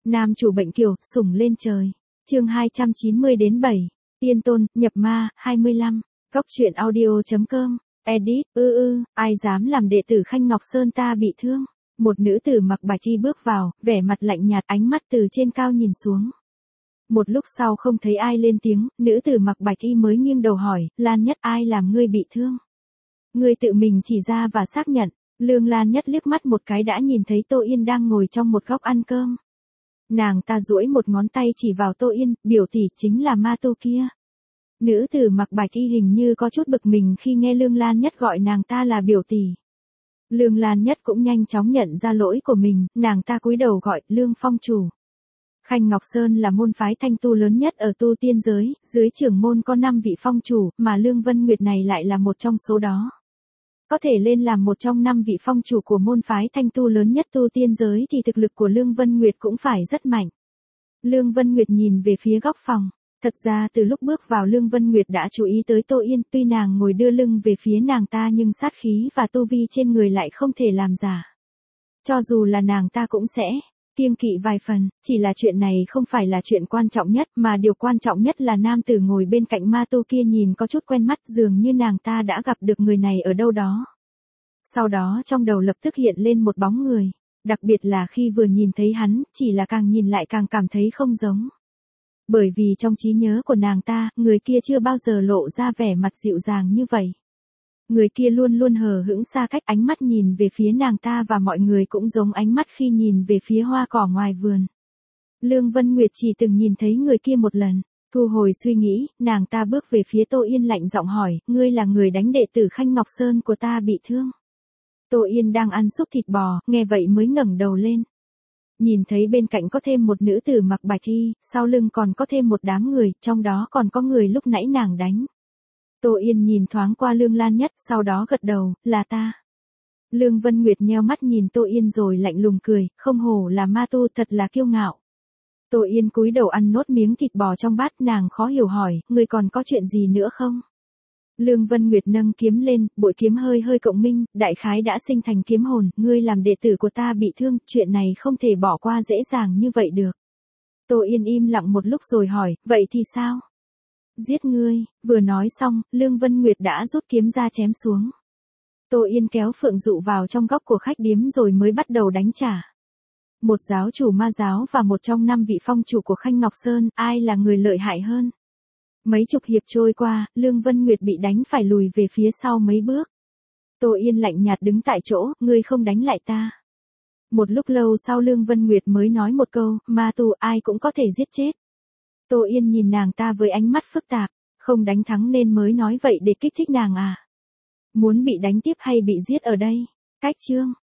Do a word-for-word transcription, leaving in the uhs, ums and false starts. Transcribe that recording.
Nam chủ bệnh kiều, sủng lên trời. Chương hai trăm chín mươi đến bảy. Tiên tôn, nhập ma, hai mươi lăm. Góc truyện audio chấm com. Edit, ư ư, ai dám làm đệ tử Khanh Ngọc Sơn ta bị thương. Một nữ tử mặc bạch y bước vào, vẻ mặt lạnh nhạt, ánh mắt từ trên cao nhìn xuống. Một lúc sau không thấy ai lên tiếng, nữ tử mặc bạch y mới nghiêng đầu hỏi, Lan Nhất, ai làm ngươi bị thương? Ngươi tự mình chỉ ra và xác nhận. Lương Lan Nhất liếc mắt một cái đã nhìn thấy Tô Yên đang ngồi trong một góc ăn cơm. Nàng ta duỗi một ngón tay chỉ vào Tô Yên, biểu tỷ chính là ma tu kia. Nữ tử mặc bạch y hình như có chút bực mình khi nghe Lương Lan Nhất gọi nàng ta là biểu tỷ. Lương Lan Nhất cũng nhanh chóng nhận ra lỗi của mình, nàng ta cúi đầu gọi, Lương phong chủ. Khanh Ngọc Sơn là môn phái thanh tu lớn nhất ở tu tiên giới, dưới trưởng môn có năm vị phong chủ, mà Lương Vân Nguyệt này lại là một trong số đó. Có thể lên làm một trong năm vị phong chủ của môn phái thanh tu lớn nhất tu tiên giới thì thực lực của Lương Vân Nguyệt cũng phải rất mạnh. Lương Vân Nguyệt nhìn về phía góc phòng. Thật ra từ lúc bước vào Lương Vân Nguyệt đã chú ý tới Tô Yên, tuy nàng ngồi đưa lưng về phía nàng ta nhưng sát khí và tu vi trên người lại không thể làm giả. Cho dù là nàng ta cũng sẽ kiêng kỵ vài phần, chỉ là chuyện này không phải là chuyện quan trọng nhất, mà điều quan trọng nhất là nam tử ngồi bên cạnh ma tu kia nhìn có chút quen mắt, dường như nàng ta đã gặp được người này ở đâu đó. Sau đó trong đầu lập tức hiện lên một bóng người, đặc biệt là khi vừa nhìn thấy hắn, chỉ là càng nhìn lại càng cảm thấy không giống. Bởi vì trong trí nhớ của nàng ta, người kia chưa bao giờ lộ ra vẻ mặt dịu dàng như vậy. Người kia luôn luôn hờ hững xa cách, ánh mắt nhìn về phía nàng ta và mọi người cũng giống ánh mắt khi nhìn về phía hoa cỏ ngoài vườn. Lương Vân Nguyệt chỉ từng nhìn thấy người kia một lần, thu hồi suy nghĩ, nàng ta bước về phía Tô Yên lạnh giọng hỏi, ngươi là người đánh đệ tử Khanh Ngọc Sơn của ta bị thương. Tô Yên đang ăn súp thịt bò, nghe vậy mới ngẩng đầu lên. Nhìn thấy bên cạnh có thêm một nữ tử mặc bạch y, sau lưng còn có thêm một đám người, trong đó còn có người lúc nãy nàng đánh. Tô Yên nhìn thoáng qua Lương Lan Nhất, sau đó gật đầu, là ta. Lương Vân Nguyệt nheo mắt nhìn Tô Yên rồi lạnh lùng cười, không hổ là ma tu, thật là kiêu ngạo. Tô Yên cúi đầu ăn nốt miếng thịt bò trong bát, nàng khó hiểu hỏi, người còn có chuyện gì nữa không? Lương Vân Nguyệt nâng kiếm lên, bội kiếm hơi hơi cộng minh, đại khái đã sinh thành kiếm hồn, ngươi làm đệ tử của ta bị thương, chuyện này không thể bỏ qua dễ dàng như vậy được. Tô Yên im lặng một lúc rồi hỏi, vậy thì sao? Giết ngươi, vừa nói xong, Lương Vân Nguyệt đã rút kiếm ra chém xuống. Tô Yên kéo Phượng Dụ vào trong góc của khách điếm rồi mới bắt đầu đánh trả. Một giáo chủ ma giáo và một trong năm vị phong chủ của Khanh Ngọc Sơn, ai là người lợi hại hơn? Mấy chục hiệp trôi qua, Lương Vân Nguyệt bị đánh phải lùi về phía sau mấy bước. Tô Yên lạnh nhạt đứng tại chỗ, ngươi không đánh lại ta. Một lúc lâu sau Lương Vân Nguyệt mới nói một câu, ma tu ai cũng có thể giết chết. Tô Yên nhìn nàng ta với ánh mắt phức tạp, không đánh thắng nên mới nói vậy để kích thích nàng à? Muốn bị đánh tiếp hay bị giết ở đây? Cách chương.